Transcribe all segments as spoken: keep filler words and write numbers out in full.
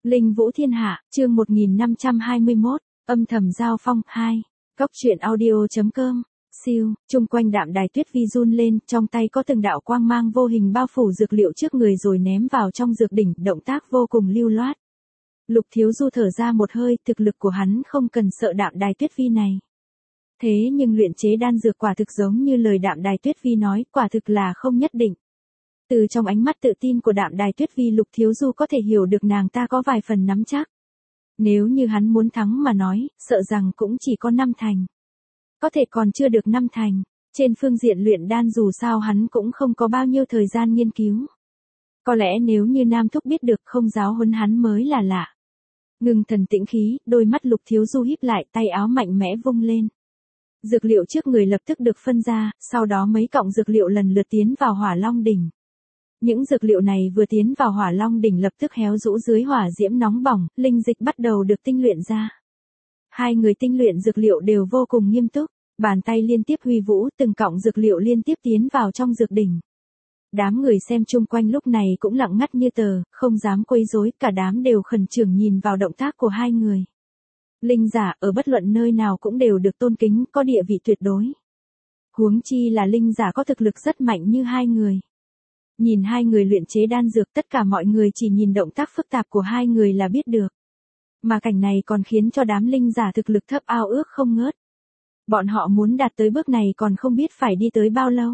Linh Vũ Thiên Hạ, chương một nghìn năm trăm hai mươi mốt, âm thầm giao phong, hai. Cốc truyện audio.com, siêu, chung quanh đạm đài tuyết vi run lên, trong tay có từng đạo quang mang vô hình bao phủ dược liệu trước người rồi ném vào trong dược đỉnh, động tác vô cùng lưu loát. Lục Thiếu Du thở ra một hơi, thực lực của hắn không cần sợ đạm đài tuyết vi này. Thế nhưng luyện chế đan dược quả thực giống như lời đạm đài tuyết vi nói, quả thực là không nhất định. Từ trong ánh mắt tự tin của đạm đài tuyết vi, Lục Thiếu Du có thể hiểu được nàng ta có vài phần nắm chắc. Nếu như hắn muốn thắng mà nói, sợ rằng cũng chỉ có năm thành. Có thể còn chưa được năm thành. Trên phương diện luyện đan dù sao hắn cũng không có bao nhiêu thời gian nghiên cứu. Có lẽ nếu như Nam Thúc biết được không giáo huấn hắn mới là lạ. Ngừng thần tĩnh khí, đôi mắt Lục Thiếu Du híp lại, tay áo mạnh mẽ vung lên. Dược liệu trước người lập tức được phân ra, sau đó mấy cọng dược liệu lần lượt tiến vào Hỏa Long đỉnh. Những dược liệu này vừa tiến vào Hỏa Long đỉnh lập tức héo rũ dưới hỏa diễm nóng bỏng, linh dịch bắt đầu được tinh luyện ra. Hai người tinh luyện dược liệu đều vô cùng nghiêm túc, bàn tay liên tiếp huy vũ, từng cọng dược liệu liên tiếp tiến vào trong dược đỉnh. Đám người xem chung quanh lúc này cũng lặng ngắt như tờ, không dám quấy rối, cả đám đều khẩn trương nhìn vào động tác của hai người. Linh giả ở bất luận nơi nào cũng đều được tôn kính, có địa vị tuyệt đối. Huống chi là linh giả có thực lực rất mạnh như hai người. Nhìn hai người luyện chế đan dược, tất cả mọi người chỉ nhìn động tác phức tạp của hai người là biết được. Mà cảnh này còn khiến cho đám linh giả thực lực thấp ao ước không ngớt. Bọn họ muốn đạt tới bước này còn không biết phải đi tới bao lâu.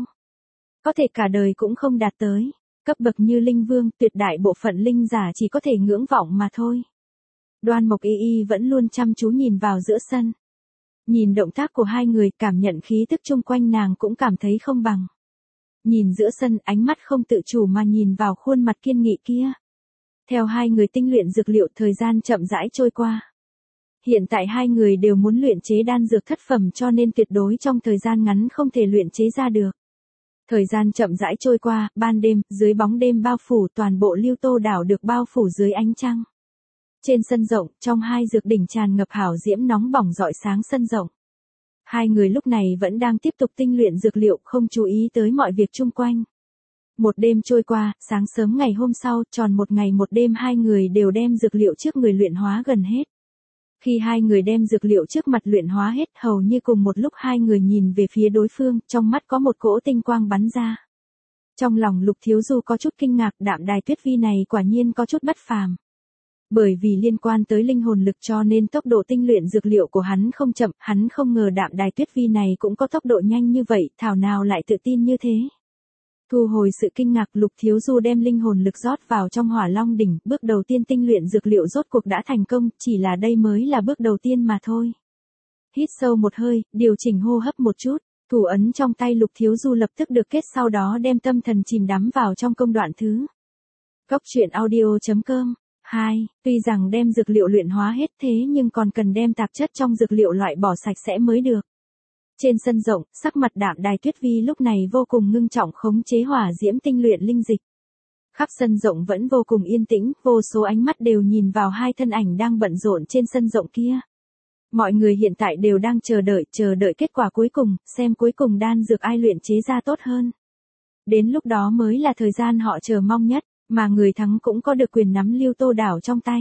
Có thể cả đời cũng không đạt tới. Cấp bậc như linh vương, tuyệt đại bộ phận linh giả chỉ có thể ngưỡng vọng mà thôi. Đoan Mộc Y Y vẫn luôn chăm chú nhìn vào giữa sân. Nhìn động tác của hai người, cảm nhận khí tức chung quanh, nàng cũng cảm thấy không bằng. Nhìn giữa sân, ánh mắt không tự chủ mà nhìn vào khuôn mặt kiên nghị kia. Theo hai người tinh luyện dược liệu, thời gian chậm rãi trôi qua. Hiện tại hai người đều muốn luyện chế đan dược thất phẩm, cho nên tuyệt đối trong thời gian ngắn không thể luyện chế ra được. Thời gian chậm rãi trôi qua, ban đêm, dưới bóng đêm bao phủ, toàn bộ Lưu Tô đảo được bao phủ dưới ánh trăng. Trên sân rộng, trong hai dược đỉnh tràn ngập hảo diễm nóng bỏng rọi sáng sân rộng. Hai người lúc này vẫn đang tiếp tục tinh luyện dược liệu, không chú ý tới mọi việc chung quanh. Một đêm trôi qua, sáng sớm ngày hôm sau, tròn một ngày một đêm hai người đều đem dược liệu trước người luyện hóa gần hết. Khi hai người đem dược liệu trước mặt luyện hóa hết, hầu như cùng một lúc hai người nhìn về phía đối phương, trong mắt có một cỗ tinh quang bắn ra. Trong lòng Lục Thiếu Du có chút kinh ngạc, đạm đài tuyết vi này quả nhiên có chút bất phàm. Bởi vì liên quan tới linh hồn lực cho nên tốc độ tinh luyện dược liệu của hắn không chậm, hắn không ngờ đạm đài tuyết vi này cũng có tốc độ nhanh như vậy, thảo nào lại tự tin như thế. Thu hồi sự kinh ngạc, Lục Thiếu Du đem linh hồn lực rót vào trong Hỏa Long đỉnh, bước đầu tiên tinh luyện dược liệu rốt cuộc đã thành công, chỉ là đây mới là bước đầu tiên mà thôi. Hít sâu một hơi, điều chỉnh hô hấp một chút, thủ ấn trong tay Lục Thiếu Du lập tức được kết, sau đó đem tâm thần chìm đắm vào trong công đoạn thứ. Cốc truyện audio.com, hai. Tuy rằng đem dược liệu luyện hóa hết, thế nhưng còn cần đem tạp chất trong dược liệu loại bỏ sạch sẽ mới được. Trên sân rộng, sắc mặt đạm đài tuyết vi lúc này vô cùng ngưng trọng, khống chế hỏa diễm tinh luyện linh dịch. Khắp sân rộng vẫn vô cùng yên tĩnh, vô số ánh mắt đều nhìn vào hai thân ảnh đang bận rộn trên sân rộng kia. Mọi người hiện tại đều đang chờ đợi, chờ đợi kết quả cuối cùng, xem cuối cùng đan dược ai luyện chế ra tốt hơn. Đến lúc đó mới là thời gian họ chờ mong nhất, mà người thắng cũng có được quyền nắm Lưu Tô đảo trong tay.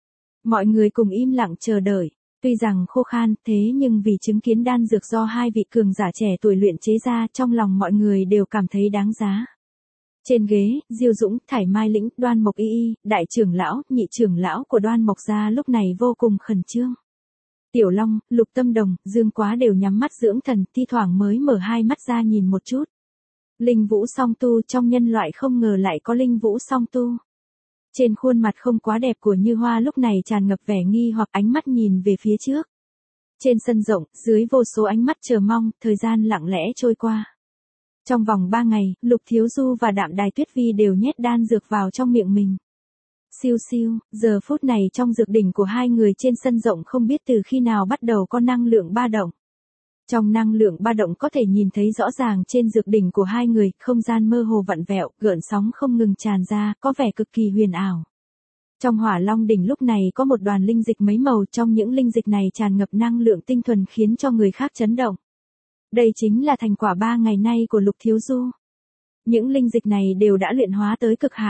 Mọi người cùng im lặng chờ đợi. Tuy rằng khô khan, thế nhưng vì chứng kiến đan dược do hai vị cường giả trẻ tuổi luyện chế ra, trong lòng mọi người đều cảm thấy đáng giá. Trên ghế, Diêu Dũng, Thải Mai Lĩnh, Đoan Mộc Y Y, đại trưởng lão, nhị trưởng lão của Đoan Mộc gia lúc này vô cùng khẩn trương. Tiểu Long, Lục Tâm Đồng, Dương Quá đều nhắm mắt dưỡng thần, thi thoảng mới mở hai mắt ra nhìn một chút. Linh Vũ song tu, trong nhân loại không ngờ lại có Linh Vũ song tu. Trên khuôn mặt không quá đẹp của Như Hoa lúc này tràn ngập vẻ nghi hoặc, ánh mắt nhìn về phía trước. Trên sân rộng, dưới vô số ánh mắt chờ mong, thời gian lặng lẽ trôi qua. Trong vòng ba ngày, Lục Thiếu Du và đạm đài tuyết vi đều nhét đan dược vào trong miệng mình. Siêu siêu, giờ phút này trong dược đỉnh của hai người trên sân rộng không biết từ khi nào bắt đầu có năng lượng ba động. Trong năng lượng ba động có thể nhìn thấy rõ ràng trên dược đỉnh của hai người, không gian mơ hồ vặn vẹo, gợn sóng không ngừng tràn ra, có vẻ cực kỳ huyền ảo. Trong Hỏa Long đỉnh lúc này có một đoàn linh dịch mấy màu, trong những linh dịch này tràn ngập năng lượng tinh thuần khiến cho người khác chấn động. Đây chính là thành quả ba ngày nay của Lục Thiếu Du. Những linh dịch này đều đã luyện hóa tới cực hạn,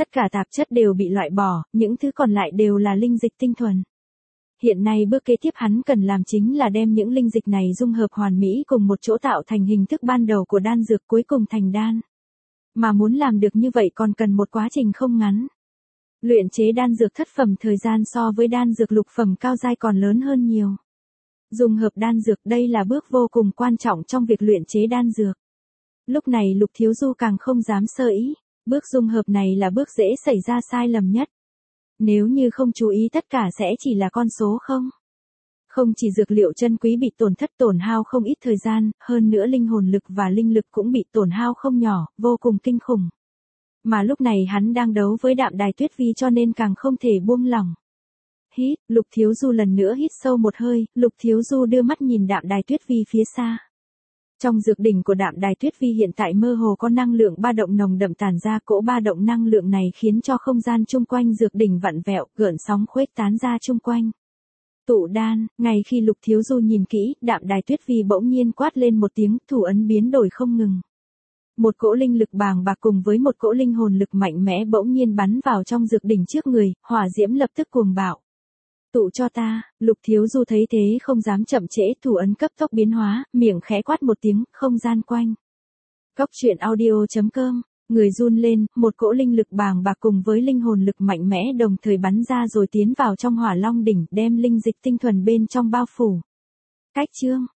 Tất cả tạp chất đều bị loại bỏ, những thứ còn lại đều là linh dịch tinh thuần. Hiện nay bước kế tiếp hắn cần làm chính là đem những linh dịch này dung hợp hoàn mỹ cùng một chỗ tạo thành hình thức ban đầu của đan dược cuối cùng thành đan. Mà muốn làm được như vậy còn cần một quá trình không ngắn. Luyện chế đan dược thất phẩm thời gian so với đan dược lục phẩm cao giai còn lớn hơn nhiều. Dung hợp đan dược đây là bước vô cùng quan trọng trong việc luyện chế đan dược. Lúc này Lục Thiếu Du càng không dám sơ ý, bước dung hợp này là bước dễ xảy ra sai lầm nhất. Nếu như không chú ý tất cả sẽ chỉ là con số không. Không chỉ dược liệu chân quý bị tổn thất tổn hao không ít thời gian, hơn nữa linh hồn lực và linh lực cũng bị tổn hao không nhỏ, vô cùng kinh khủng. Mà lúc này hắn đang đấu với Đạm Đài Tuyết Vi cho nên càng không thể buông lỏng. Hít, Lục Thiếu Du lần nữa hít sâu một hơi, Lục Thiếu Du đưa mắt nhìn Đạm Đài Tuyết Vi phía xa. Trong dược đỉnh của Đạm Đài Tuyết Vi hiện tại mơ hồ có năng lượng ba động nồng đậm tản ra, cỗ ba động năng lượng này khiến cho không gian chung quanh dược đỉnh vặn vẹo, gợn sóng khuếch tán ra chung quanh. Tụ đan, ngay khi Lục Thiếu Du nhìn kỹ, Đạm Đài Tuyết Vi bỗng nhiên quát lên một tiếng, thủ ấn biến đổi không ngừng. Một cỗ linh lực bàng bạc cùng với một cỗ linh hồn lực mạnh mẽ bỗng nhiên bắn vào trong dược đỉnh trước người, hỏa diễm lập tức cuồng bạo. Tụ cho ta, Lục Thiếu Du thấy thế không dám chậm trễ, thủ ấn cấp tốc biến hóa, miệng khẽ quát một tiếng, không gian quanh. Cốc truyện audio chấm com, người run lên, một cỗ linh lực bàng bạc cùng với linh hồn lực mạnh mẽ đồng thời bắn ra rồi tiến vào trong Hỏa Long đỉnh, đem linh dịch tinh thuần bên trong bao phủ. Cách chương